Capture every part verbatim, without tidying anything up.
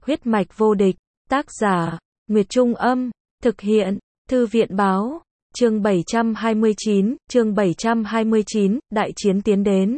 Huyết mạch vô địch, tác giả, Nguyệt Trung Âm, thực hiện, Thư viện Báo, chương bảy trăm hai mươi chín, chương bảy trăm hai mươi chín, đại chiến tiến đến.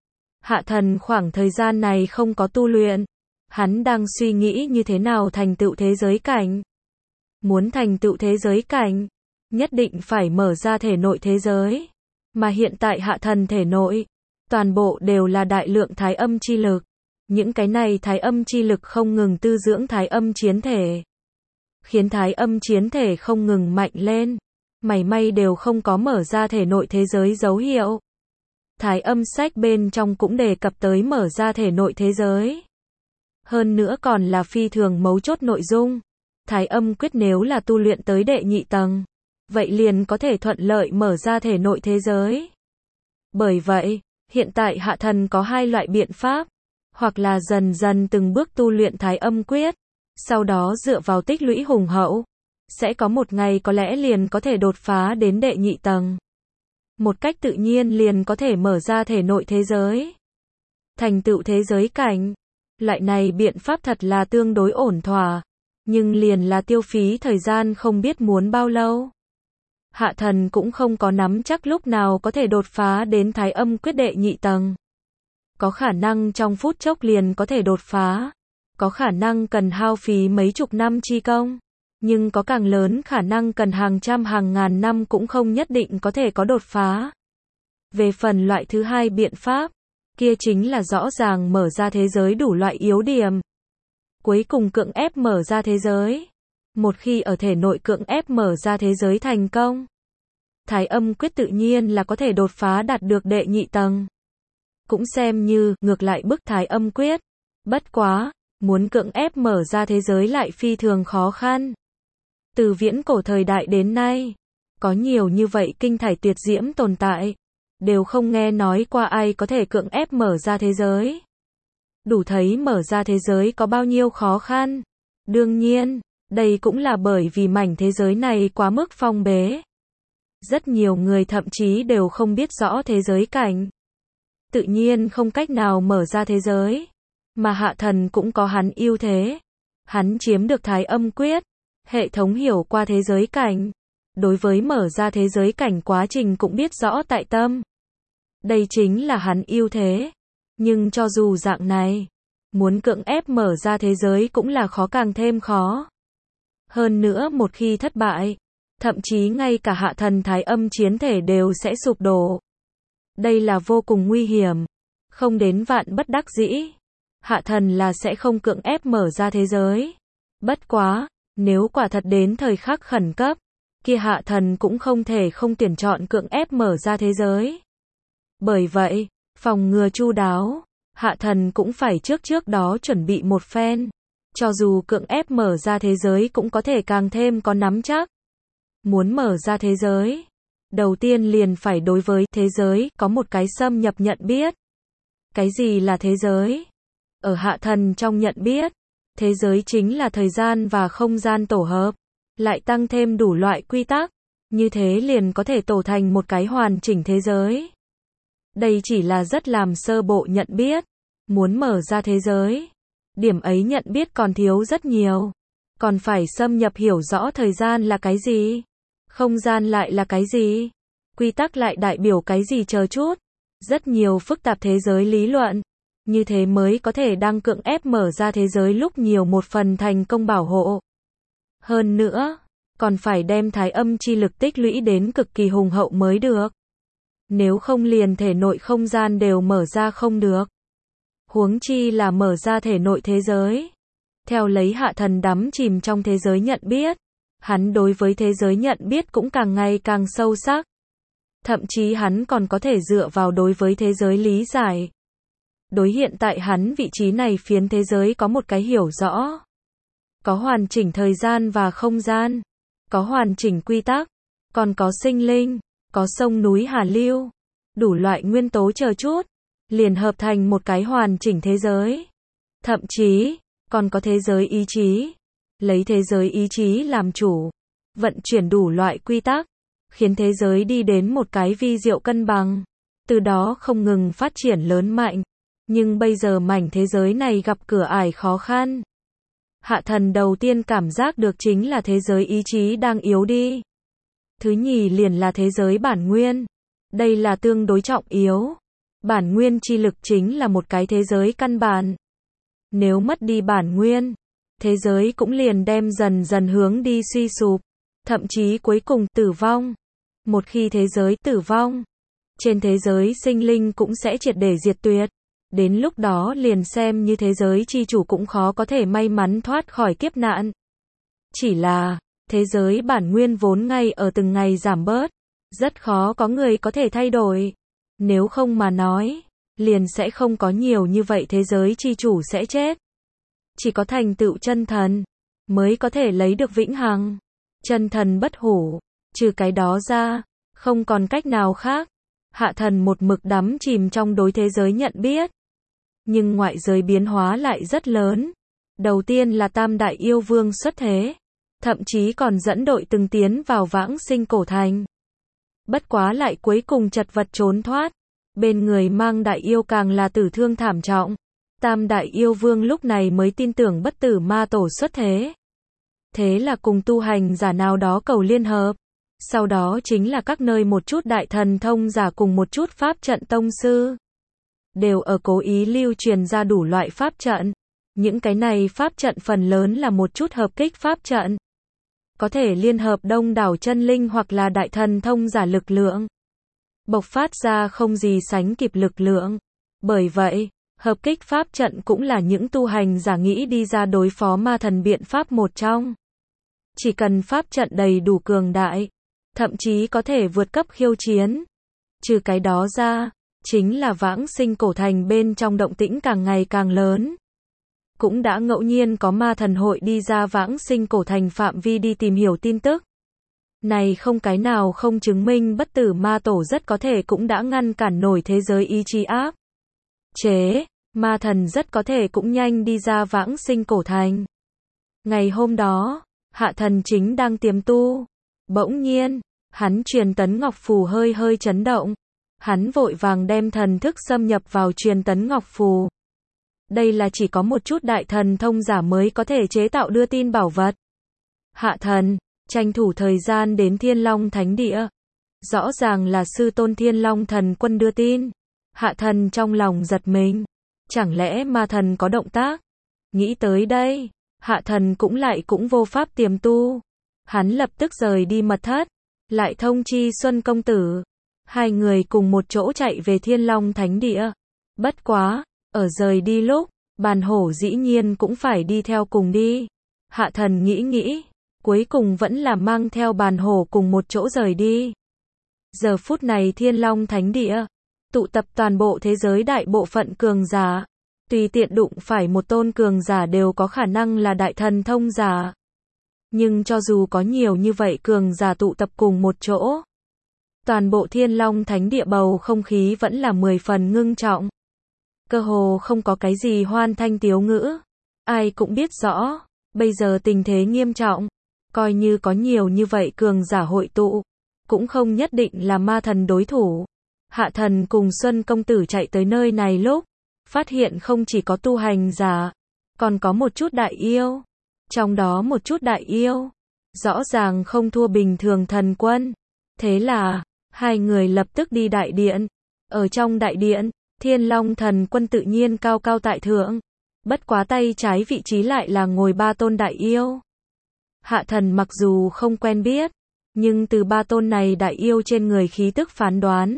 Hạ Thần khoảng thời gian này không có tu luyện, hắn đang suy nghĩ như thế nào thành tựu thế giới cảnh. Muốn thành tựu thế giới cảnh, nhất định phải mở ra thể nội thế giới, mà hiện tại Hạ Thần thể nội, toàn bộ đều là đại lượng thái âm chi lực. Những cái này thái âm chi lực không ngừng tư dưỡng thái âm chiến thể, khiến thái âm chiến thể không ngừng mạnh lên, mảy may đều không có mở ra thể nội thế giới dấu hiệu. Thái âm sách bên trong cũng đề cập tới mở ra thể nội thế giới. Hơn nữa còn là phi thường mấu chốt nội dung. Thái âm quyết nếu là tu luyện tới đệ nhị tầng, vậy liền có thể thuận lợi mở ra thể nội thế giới. Bởi vậy, hiện tại Hạ Thần có hai loại biện pháp, hoặc là dần dần từng bước tu luyện thái âm quyết, sau đó dựa vào tích lũy hùng hậu, sẽ có một ngày có lẽ liền có thể đột phá đến đệ nhị tầng. Một cách tự nhiên liền có thể mở ra thể nội thế giới, thành tựu thế giới cảnh. Loại này biện pháp thật là tương đối ổn thỏa, nhưng liền là tiêu phí thời gian không biết muốn bao lâu. Hạ Thần cũng không có nắm chắc lúc nào có thể đột phá đến thái âm quyết đệ nhị tầng. Có khả năng trong phút chốc liền có thể đột phá, có khả năng cần hao phí mấy chục năm chi công, nhưng có càng lớn khả năng cần hàng trăm hàng ngàn năm cũng không nhất định có thể có đột phá. Về phần loại thứ hai biện pháp, kia chính là rõ ràng mở ra thế giới đủ loại yếu điểm, cuối cùng cưỡng ép mở ra thế giới. Một khi ở thể nội cưỡng ép mở ra thế giới thành công, thái âm quyết tự nhiên là có thể đột phá đạt được đệ nhị tầng. Cũng xem như ngược lại bức thái âm quyết. Bất quá, muốn cưỡng ép mở ra thế giới lại phi thường khó khăn. Từ viễn cổ thời đại đến nay, có nhiều như vậy kinh thải tuyệt diễm tồn tại, đều không nghe nói qua ai có thể cưỡng ép mở ra thế giới. Đủ thấy mở ra thế giới có bao nhiêu khó khăn. Đương nhiên, đây cũng là bởi vì mảnh thế giới này quá mức phong bế. Rất nhiều người thậm chí đều không biết rõ thế giới cảnh, tự nhiên không cách nào mở ra thế giới. Mà Hạ Thần cũng có hắn ưu thế. Hắn chiếm được thái âm quyết, hệ thống hiểu qua thế giới cảnh, đối với mở ra thế giới cảnh quá trình cũng biết rõ tại tâm. Đây chính là hắn ưu thế. Nhưng cho dù dạng này, muốn cưỡng ép mở ra thế giới cũng là khó càng thêm khó. Hơn nữa một khi thất bại, thậm chí ngay cả Hạ Thần thái âm chiến thể đều sẽ sụp đổ. Đây là vô cùng nguy hiểm. Không đến vạn bất đắc dĩ, Hạ Thần là sẽ không cưỡng ép mở ra thế giới. Bất quá, nếu quả thật đến thời khắc khẩn cấp, kia Hạ Thần cũng không thể không tuyển chọn cưỡng ép mở ra thế giới. Bởi vậy, phòng ngừa chu đáo, Hạ Thần cũng phải trước trước đó chuẩn bị một phen. Cho dù cưỡng ép mở ra thế giới cũng có thể càng thêm có nắm chắc. Muốn mở ra thế giới, đầu tiên liền phải đối với thế giới có một cái xâm nhập nhận biết. Cái gì là thế giới? Ở Hạ Thần trong nhận biết, thế giới chính là thời gian và không gian tổ hợp, lại tăng thêm đủ loại quy tắc, như thế liền có thể tổ thành một cái hoàn chỉnh thế giới. Đây chỉ là rất làm sơ bộ nhận biết. Muốn mở ra thế giới, điểm ấy nhận biết còn thiếu rất nhiều. Còn phải xâm nhập hiểu rõ thời gian là cái gì, không gian lại là cái gì, quy tắc lại đại biểu cái gì chờ chút. Rất nhiều phức tạp thế giới lý luận. Như thế mới có thể đang cưỡng ép mở ra thế giới lúc nhiều một phần thành công bảo hộ. Hơn nữa, còn phải đem thái âm chi lực tích lũy đến cực kỳ hùng hậu mới được. Nếu không liền thể nội không gian đều mở ra không được. Huống chi là mở ra thể nội thế giới. Theo lấy Hạ Thần đắm chìm trong thế giới nhận biết, hắn đối với thế giới nhận biết cũng càng ngày càng sâu sắc. Thậm chí hắn còn có thể dựa vào đối với thế giới lý giải. Đối hiện tại hắn vị trí này phiến thế giới có một cái hiểu rõ. Có hoàn chỉnh thời gian và không gian, có hoàn chỉnh quy tắc, còn có sinh linh, có sông núi hà lưu, đủ loại nguyên tố chờ chút, liền hợp thành một cái hoàn chỉnh thế giới. Thậm chí, còn có thế giới ý chí, lấy thế giới ý chí làm chủ, vận chuyển đủ loại quy tắc, khiến thế giới đi đến một cái vi diệu cân bằng, từ đó không ngừng phát triển lớn mạnh. Nhưng bây giờ mảnh thế giới này gặp cửa ải khó khăn. Hạ thần đầu tiên cảm giác được chính là thế giới ý chí đang yếu đi. Thứ nhì liền là thế giới bản nguyên. Đây là tương đối trọng yếu. Bản nguyên chi lực chính là một cái thế giới căn bản. Nếu mất đi bản nguyên, thế giới cũng liền đem dần dần hướng đi suy sụp, thậm chí cuối cùng tử vong. Một khi thế giới tử vong, trên thế giới sinh linh cũng sẽ triệt để diệt tuyệt. Đến lúc đó liền xem như thế giới chi chủ cũng khó có thể may mắn thoát khỏi kiếp nạn. Chỉ là, thế giới bản nguyên vốn ngay ở từng ngày giảm bớt, rất khó có người có thể thay đổi. Nếu không mà nói, liền sẽ không có nhiều như vậy thế giới chi chủ sẽ chết. Chỉ có thành tựu chân thần, mới có thể lấy được vĩnh hằng. Chân thần bất hủ, trừ cái đó ra, không còn cách nào khác. Hạ thần một mực đắm chìm trong đối thế giới nhận biết. Nhưng ngoại giới biến hóa lại rất lớn. Đầu tiên là tam đại yêu vương xuất thế. Thậm chí còn dẫn đội từng tiến vào vãng sinh cổ thành. Bất quá lại cuối cùng chật vật trốn thoát. Bên người mang đại yêu càng là tử thương thảm trọng. Tam đại yêu vương lúc này mới tin tưởng bất tử ma tổ xuất thế. Thế là cùng tu hành giả nào đó cầu liên hợp. Sau đó chính là các nơi một chút đại thần thông giả cùng một chút pháp trận tông sư. Đều ở cố ý lưu truyền ra đủ loại pháp trận. Những cái này pháp trận phần lớn là một chút hợp kích pháp trận. Có thể liên hợp đông đảo chân linh hoặc là đại thần thông giả lực lượng. Bộc phát ra không gì sánh kịp lực lượng. Bởi vậy, hợp kích pháp trận cũng là những tu hành giả nghĩ đi ra đối phó ma thần biện pháp một trong. Chỉ cần pháp trận đầy đủ cường đại, thậm chí có thể vượt cấp khiêu chiến. Trừ cái đó ra, chính là vãng sinh cổ thành bên trong động tĩnh càng ngày càng lớn. Cũng đã ngẫu nhiên có ma thần hội đi ra vãng sinh cổ thành phạm vi đi tìm hiểu tin tức. Này không cái nào không chứng minh bất tử ma tổ rất có thể cũng đã ngăn cản nổi thế giới ý chí áp chế, ma thần rất có thể cũng nhanh đi ra vãng sinh cổ thành. Ngày hôm đó, hạ thần chính đang tiềm tu. Bỗng nhiên, hắn truyền tấn ngọc phù hơi hơi chấn động. Hắn vội vàng đem thần thức xâm nhập vào truyền tấn ngọc phù. Đây là chỉ có một chút đại thần thông giả mới có thể chế tạo đưa tin bảo vật. Hạ thần, tranh thủ thời gian đến Thiên Long Thánh Địa. Rõ ràng là sư tôn Thiên Long Thần Quân đưa tin. Hạ thần trong lòng giật mình. Chẳng lẽ ma thần có động tác? Nghĩ tới đây, hạ thần cũng lại cũng vô pháp tiềm tu. Hắn lập tức rời đi mật thất. Lại thông chi Xuân Công Tử. Hai người cùng một chỗ chạy về Thiên Long Thánh Địa. Bất quá, ở rời đi lúc, bàn hổ dĩ nhiên cũng phải đi theo cùng đi. Hạ thần nghĩ nghĩ, cuối cùng vẫn là mang theo bàn hổ cùng một chỗ rời đi. Giờ phút này Thiên Long Thánh Địa, tụ tập toàn bộ thế giới đại bộ phận cường giả. Tùy tiện đụng phải một tôn cường giả đều có khả năng là đại thần thông giả. Nhưng cho dù có nhiều như vậy cường giả tụ tập cùng một chỗ, toàn bộ Thiên Long Thánh Địa bầu không khí vẫn là mười phần ngưng trọng. Cơ hồ không có cái gì hoan thanh tiếu ngữ. Ai cũng biết rõ, bây giờ tình thế nghiêm trọng. Coi như có nhiều như vậy cường giả hội tụ, cũng không nhất định là ma thần đối thủ. Hạ thần cùng Xuân Công Tử chạy tới nơi này lúc, phát hiện không chỉ có tu hành giả, còn có một chút đại yêu. Trong đó một chút đại yêu, rõ ràng không thua bình thường thần quân. Thế là, hai người lập tức đi đại điện. Ở trong đại điện, Thiên Long Thần Quân tự nhiên cao cao tại thượng. Bất quá tay trái vị trí lại là ngồi ba tôn đại yêu. Hạ thần mặc dù không quen biết, nhưng từ ba tôn này đại yêu trên người khí tức phán đoán,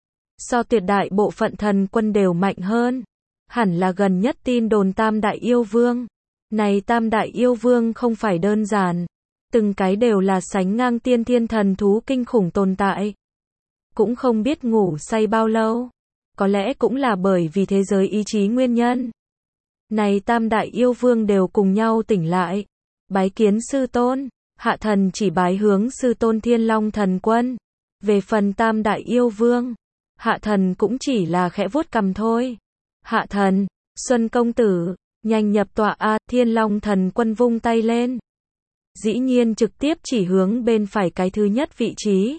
so tuyệt đại bộ phận thần quân đều mạnh hơn. Hẳn là gần nhất tin đồn tam đại yêu vương. Này tam đại yêu vương không phải đơn giản. Từng cái đều là sánh ngang tiên thiên thần thú kinh khủng tồn tại. Cũng không biết ngủ say bao lâu. Có lẽ cũng là bởi vì thế giới ý chí nguyên nhân. Này tam đại yêu vương đều cùng nhau tỉnh lại. Bái kiến sư tôn. Hạ thần chỉ bái hướng sư tôn Thiên Long Thần Quân. Về phần tam đại yêu vương, hạ thần cũng chỉ là khẽ vuốt cằm thôi. Hạ thần, Xuân Công Tử, nhanh nhập tọa a. Thiên Long Thần Quân vung tay lên. Dĩ nhiên trực tiếp chỉ hướng bên phải cái thứ nhất vị trí.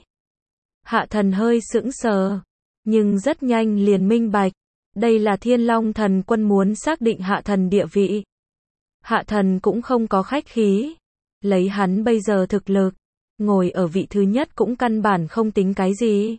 Hạ thần hơi sững sờ, nhưng rất nhanh liền minh bạch. Đây là Thiên Long Thần Quân muốn xác định hạ thần địa vị. Hạ thần cũng không có khách khí. Lấy hắn bây giờ thực lực, ngồi ở vị thứ nhất cũng căn bản không tính cái gì.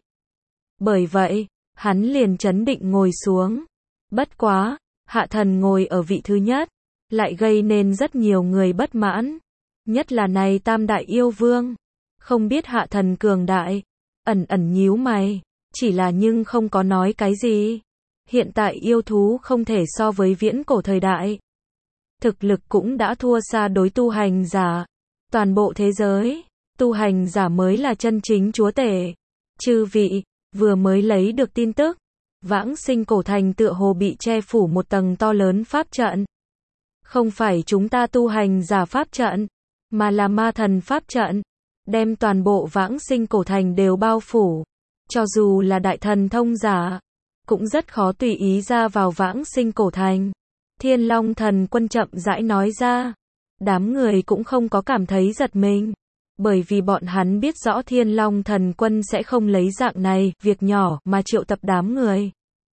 Bởi vậy, hắn liền trấn định ngồi xuống. Bất quá, hạ thần ngồi ở vị thứ nhất, lại gây nên rất nhiều người bất mãn. Nhất là này tam đại yêu vương. Không biết hạ thần cường đại, ẩn ẩn nhíu mày, chỉ là nhưng không có nói cái gì. Hiện tại yêu thú không thể so với viễn cổ thời đại. Thực lực cũng đã thua xa đối tu hành giả. Toàn bộ thế giới, tu hành giả mới là chân chính chúa tể. Chư vị, vừa mới lấy được tin tức, Vãng Sinh cổ thành tựa hồ bị che phủ một tầng to lớn pháp trận. Không phải chúng ta tu hành giả pháp trận, mà là ma thần pháp trận, đem toàn bộ Vãng Sinh cổ thành đều bao phủ. Cho dù là đại thần thông giả, cũng rất khó tùy ý ra vào Vãng Sinh cổ thành. Thiên Long thần quân chậm rãi nói ra. Đám người cũng không có cảm thấy giật mình, bởi vì bọn hắn biết rõ Thiên Long thần quân sẽ không lấy dạng này, việc nhỏ mà triệu tập đám người.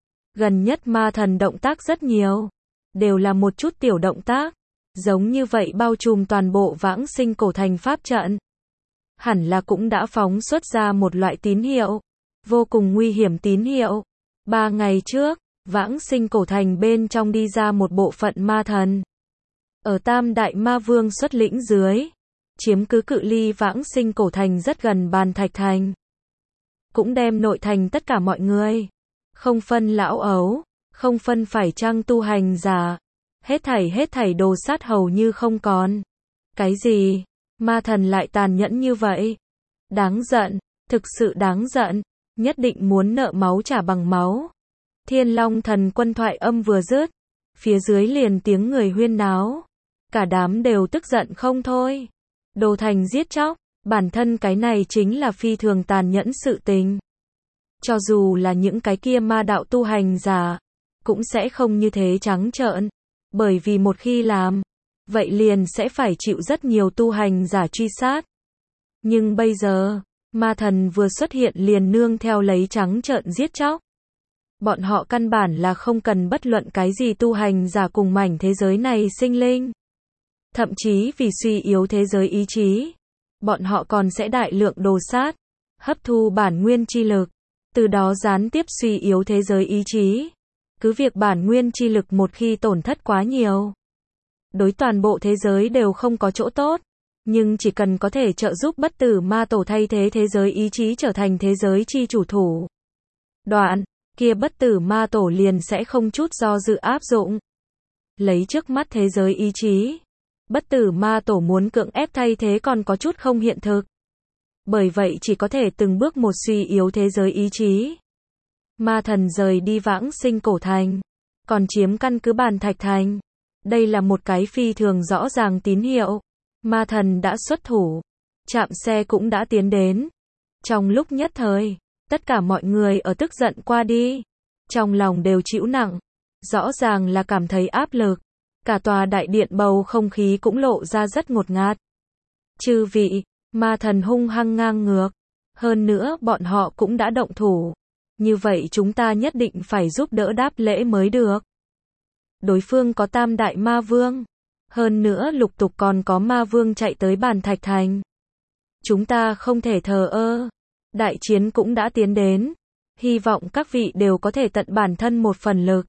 Gần nhất ma thần động tác rất nhiều, đều là một chút tiểu động tác, giống như vậy bao trùm toàn bộ Vãng Sinh cổ thành pháp trận. Hẳn là cũng đã phóng xuất ra một loại tín hiệu, vô cùng nguy hiểm tín hiệu. Ba ngày trước, Vãng Sinh cổ thành bên trong đi ra một bộ phận ma thần. Ở Tam Đại Ma Vương xuất lĩnh dưới, chiếm cứ cự ly Vãng Sinh cổ thành rất gần Bàn Thạch thành. Cũng đem nội thành tất cả mọi người, không phân lão ấu, không phân phải chăng tu hành giả, hết thảy hết thảy đồ sát hầu như không còn. Cái gì? Ma thần lại tàn nhẫn như vậy? Đáng giận, thực sự đáng giận, nhất định muốn nợ máu trả bằng máu. Thiên Long thần quân thoại âm vừa dứt, phía dưới liền tiếng người huyên náo. Cả đám đều tức giận không thôi. Đồ thành giết chóc, bản thân cái này chính là phi thường tàn nhẫn sự tình. Cho dù là những cái kia ma đạo tu hành giả, cũng sẽ không như thế trắng trợn. Bởi vì một khi làm, vậy liền sẽ phải chịu rất nhiều tu hành giả truy sát. Nhưng bây giờ, ma thần vừa xuất hiện liền nương theo lấy trắng trợn giết chóc. Bọn họ căn bản là không cần bất luận cái gì tu hành giả cùng mảnh thế giới này sinh linh. Thậm chí vì suy yếu thế giới ý chí, bọn họ còn sẽ đại lượng đồ sát, hấp thu bản nguyên chi lực, từ đó gián tiếp suy yếu thế giới ý chí. Cứ việc bản nguyên chi lực một khi tổn thất quá nhiều, đối toàn bộ thế giới đều không có chỗ tốt, nhưng chỉ cần có thể trợ giúp bất tử ma tổ thay thế thế giới ý chí trở thành thế giới chi chủ thủ. Đoạn, kia bất tử ma tổ liền sẽ không chút do dự áp dụng. Lấy trước mắt thế giới ý chí, bất tử ma tổ muốn cưỡng ép thay thế còn có chút không hiện thực. Bởi vậy chỉ có thể từng bước một suy yếu thế giới ý chí. Ma thần rời đi Vãng Sinh cổ thành, còn chiếm căn cứ Bàn Thạch thành. Đây là một cái phi thường rõ ràng tín hiệu. Ma thần đã xuất thủ, trạm xe cũng đã tiến đến. Trong lúc nhất thời, tất cả mọi người ở tức giận qua đi, trong lòng đều chịu nặng, rõ ràng là cảm thấy áp lực. Cả tòa đại điện bầu không khí cũng lộ ra rất ngột ngạt. Chư vị, ma thần hung hăng ngang ngược, hơn nữa bọn họ cũng đã động thủ. Như vậy chúng ta nhất định phải giúp đỡ đáp lễ mới được. Đối phương có tam đại ma vương, hơn nữa lục tục còn có ma vương chạy tới Bàn Thạch thành. Chúng ta không thể thờ ơ. Đại chiến cũng đã tiến đến, hy vọng các vị đều có thể tận bản thân một phần lực.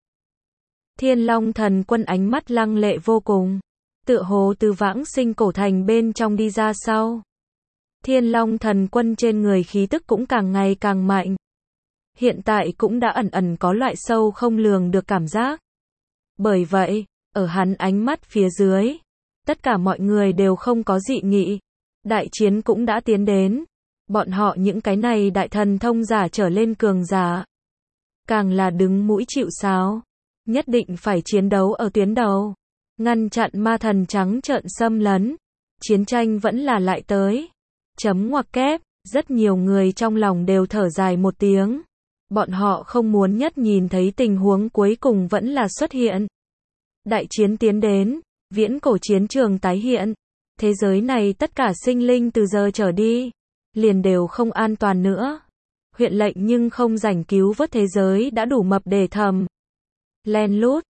Thiên Long thần quân ánh mắt lăng lệ vô cùng, tựa hồ từ Vãng Sinh cổ thành bên trong đi ra sau. Thiên Long thần quân trên người khí tức cũng càng ngày càng mạnh. Hiện tại cũng đã ẩn ẩn có loại sâu không lường được cảm giác. Bởi vậy, ở hắn ánh mắt phía dưới, tất cả mọi người đều không có dị nghị. Đại chiến cũng đã tiến đến. Bọn họ những cái này đại thần thông giả trở lên cường giả, càng là đứng mũi chịu sáo, nhất định phải chiến đấu ở tuyến đầu, ngăn chặn ma thần trắng trợn xâm lấn. Chiến tranh vẫn là lại tới. Chấm ngoặc kép, rất nhiều người trong lòng đều thở dài một tiếng. Bọn họ không muốn nhất nhìn thấy tình huống cuối cùng vẫn là xuất hiện. Đại chiến tiến đến, viễn cổ chiến trường tái hiện. Thế giới này tất cả sinh linh từ giờ trở đi, liền đều không an toàn nữa. Huyện lệnh nhưng không rảnh cứu vớt thế giới đã đủ mập để thầm. Len lút,